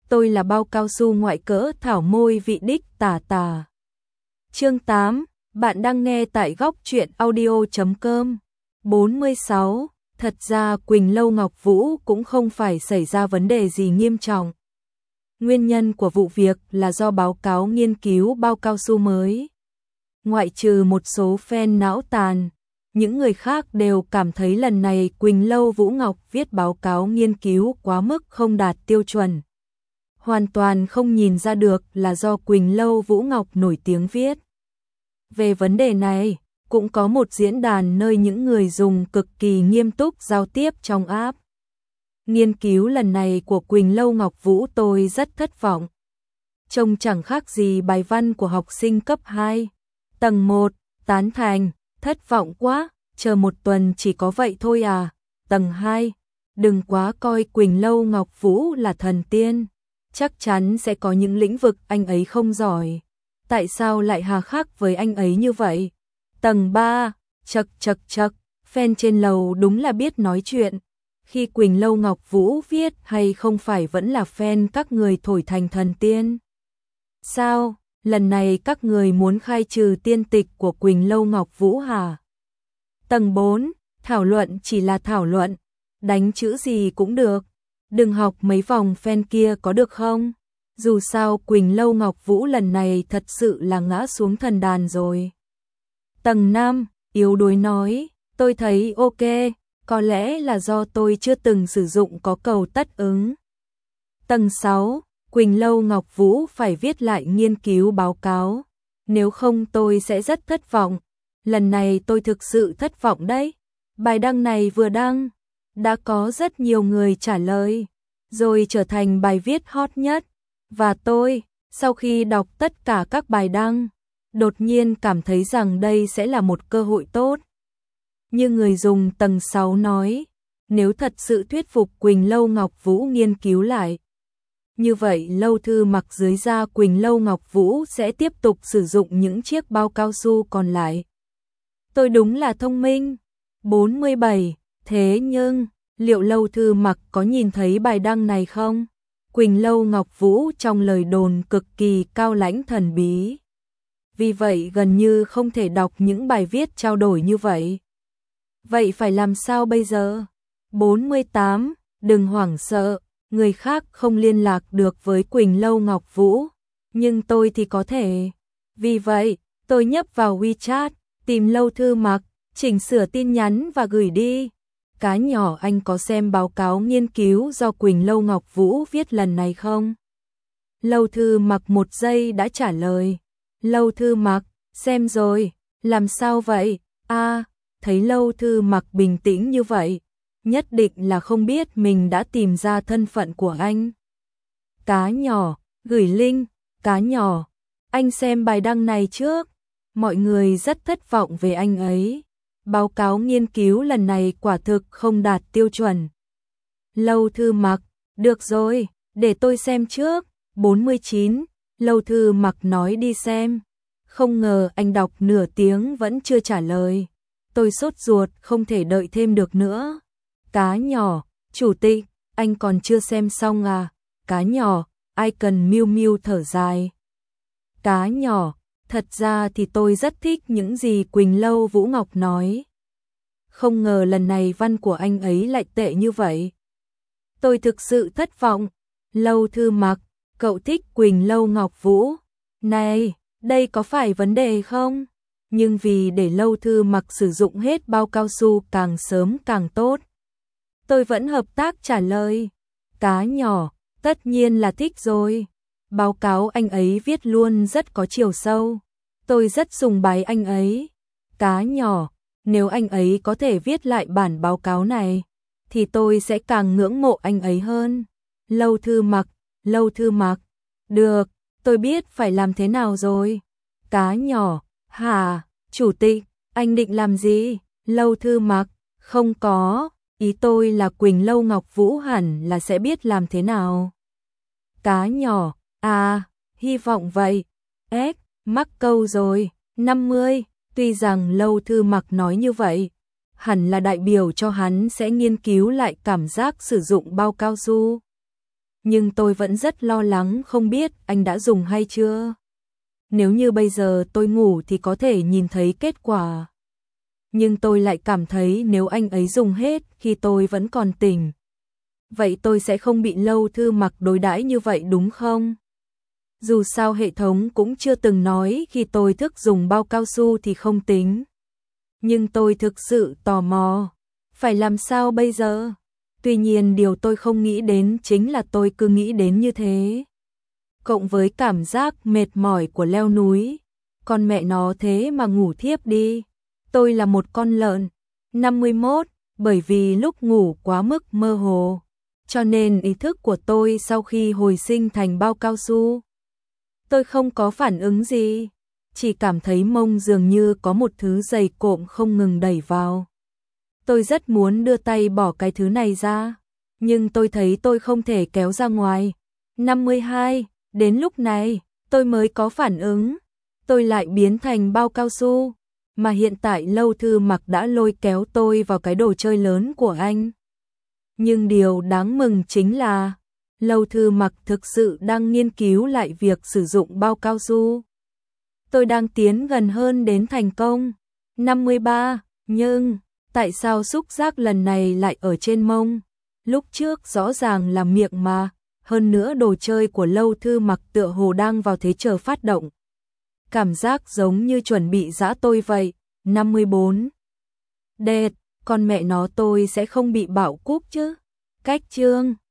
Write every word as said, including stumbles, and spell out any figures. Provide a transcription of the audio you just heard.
tôi là bao cao su ngoại cỡ thảo môi vị đích tả tả. Chương tám, bạn đang nghe tại góc truyện audio chấm com. bốn mươi sáu, thật ra Quỳnh Lâu Ngọc Vũ cũng không phải xảy ra vấn đề gì nghiêm trọng. Nguyên nhân của vụ việc là do báo cáo nghiên cứu bao cao su mới. Ngoại trừ một số fan não tàn, những người khác đều cảm thấy lần này Quỳnh Lâu Vũ Ngọc viết báo cáo nghiên cứu quá mức không đạt tiêu chuẩn. Hoàn toàn không nhìn ra được là do Quỳnh Lâu Vũ Ngọc nổi tiếng viết. Về vấn đề này, cũng có một diễn đàn nơi những người dùng cực kỳ nghiêm túc giao tiếp trong app. Nghiên cứu lần này của Quỳnh Lâu Ngọc Vũ tôi rất thất vọng. Trông chẳng khác gì bài văn của học sinh cấp hai. Tầng một, tán thành, thất vọng quá, chờ một tuần chỉ có vậy thôi à. Tầng hai, đừng quá coi Quỳnh Lâu Ngọc Vũ là thần tiên. Chắc chắn sẽ có những lĩnh vực anh ấy không giỏi. Tại sao lại hà khắc với anh ấy như vậy? Tầng ba, chật chật chật, fan trên lầu đúng là biết nói chuyện. Khi Quỳnh Lâu Ngọc Vũ viết hay không phải vẫn là fan các người thổi thành thần tiên? Sao, lần này các người muốn khai trừ tiên tịch của Quỳnh Lâu Ngọc Vũ hả? Tầng bốn, thảo luận chỉ là thảo luận, đánh chữ gì cũng được. Đừng học mấy vòng fan kia có được không? Dù sao Quỳnh Lâu Ngọc Vũ lần này thật sự là ngã xuống thần đàn rồi. Tầng năm, yếu đuối nói, tôi thấy ok, có lẽ là do tôi chưa từng sử dụng có cầu tất ứng. Tầng sáu, Quỳnh Lâu Ngọc Vũ phải viết lại nghiên cứu báo cáo, nếu không tôi sẽ rất thất vọng. Lần này tôi thực sự thất vọng đấy. Bài đăng này vừa đăng, đã có rất nhiều người trả lời, rồi trở thành bài viết hot nhất. Và tôi, sau khi đọc tất cả các bài đăng, đột nhiên cảm thấy rằng đây sẽ là một cơ hội tốt. Như người dùng tầng sáu nói, nếu thật sự thuyết phục Quỳnh Lâu Ngọc Vũ nghiên cứu lại, như vậy Lâu Thư Mặc dưới da Quỳnh Lâu Ngọc Vũ sẽ tiếp tục sử dụng những chiếc bao cao su còn lại. Tôi đúng là thông minh. bốn mươi bảy, thế nhưng, liệu Lâu Thư Mặc có nhìn thấy bài đăng này không? Quỳnh Lâu Ngọc Vũ trong lời đồn cực kỳ cao lãnh thần bí. Vì vậy gần như không thể đọc những bài viết trao đổi như vậy. Vậy phải làm sao bây giờ? bốn mươi tám, đừng hoảng sợ, người khác không liên lạc được với Quỳnh Lâu Ngọc Vũ, nhưng tôi thì có thể. Vì vậy, tôi nhấp vào WeChat, tìm Lâu Thư Mặc, chỉnh sửa tin nhắn và gửi đi. Cá nhỏ anh có xem báo cáo nghiên cứu do Quỳnh Lâu Ngọc Vũ viết lần này không? Lâu Thư Mặc một giây đã trả lời. Lâu Thư Mặc, xem rồi, làm sao vậy? À, thấy Lâu Thư Mặc bình tĩnh như vậy, nhất định là không biết mình đã tìm ra thân phận của anh. Cá nhỏ, gửi link, cá nhỏ, anh xem bài đăng này trước. Mọi người rất thất vọng về anh ấy. Báo cáo nghiên cứu lần này quả thực không đạt tiêu chuẩn. Lâu Thư Mặc, được rồi, để tôi xem trước. bốn mươi chín, Lâu Thư Mặc nói đi xem. Không ngờ anh đọc nửa tiếng vẫn chưa trả lời. Tôi sốt ruột không thể đợi thêm được nữa. Cá nhỏ, chủ tịch, anh còn chưa xem xong à? Cá nhỏ, ai cần Miu Miu thở dài. Cá nhỏ, thật ra thì tôi rất thích những gì Quỳnh Lâu Vũ Ngọc nói. Không ngờ lần này văn của anh ấy lại tệ như vậy. Tôi thực sự thất vọng. Lâu Thư Mặc, cậu thích Quỳnh Lâu Ngọc Vũ. Này, đây có phải vấn đề không? Nhưng vì để Lâu Thư Mặc sử dụng hết bao cao su càng sớm càng tốt, tôi vẫn hợp tác trả lời. Cá nhỏ, tất nhiên là thích rồi. Báo cáo anh ấy viết luôn rất có chiều sâu. Tôi rất sùng bái anh ấy. Cá nhỏ, nếu anh ấy có thể viết lại bản báo cáo này, thì tôi sẽ càng ngưỡng mộ anh ấy hơn. Lâu Thư Mặc, Lâu Thư Mặc, được, tôi biết phải làm thế nào rồi. Cá nhỏ, hả, chủ tịch, anh định làm gì? Lâu Thư Mặc, không có, ý tôi là Quỳnh Lâu Ngọc Vũ hẳn là sẽ biết làm thế nào. Cá nhỏ, à, hy vọng vậy. Ếch, mắc câu rồi. năm mươi, tuy rằng Lâu Thư Mặc nói như vậy, hẳn là đại biểu cho hắn sẽ nghiên cứu lại cảm giác sử dụng bao cao su. Nhưng tôi vẫn rất lo lắng không biết anh đã dùng hay chưa. Nếu như bây giờ tôi ngủ thì có thể nhìn thấy kết quả. Nhưng tôi lại cảm thấy nếu anh ấy dùng hết khi tôi vẫn còn tỉnh, vậy tôi sẽ không bị Lâu Thư Mặc đối đãi như vậy đúng không? Dù sao hệ thống cũng chưa từng nói khi tôi thức dùng bao cao su thì không tính. Nhưng tôi thực sự tò mò, phải làm sao bây giờ? Tuy nhiên điều tôi không nghĩ đến chính là tôi cứ nghĩ đến như thế. Cộng với cảm giác mệt mỏi của leo núi, con mẹ nó thế mà ngủ thiếp đi. Tôi là một con lợn. năm mươi mốt, bởi vì lúc ngủ quá mức mơ hồ, cho nên ý thức của tôi sau khi hồi sinh thành bao cao su, tôi không có phản ứng gì, chỉ cảm thấy mông dường như có một thứ dày cộm không ngừng đẩy vào. Tôi rất muốn đưa tay bỏ cái thứ này ra, nhưng tôi thấy tôi không thể kéo ra ngoài. năm mươi hai, đến lúc này, tôi mới có phản ứng. Tôi lại biến thành bao cao su, mà hiện tại Lâu Thư Mặc đã lôi kéo tôi vào cái đồ chơi lớn của anh. Nhưng điều đáng mừng chính là Lâu Thư Mặc thực sự đang nghiên cứu lại việc sử dụng bao cao su. Tôi đang tiến gần hơn đến thành công. năm mươi ba, nhưng tại sao xúc giác lần này lại ở trên mông? Lúc trước rõ ràng là miệng mà, hơn nữa đồ chơi của Lâu Thư Mặc tựa hồ đang vào thế chờ phát động. Cảm giác giống như chuẩn bị giã tôi vậy. năm mươi bốn. Đệt, con mẹ nó tôi sẽ không bị bạo cúp chứ. Cách chương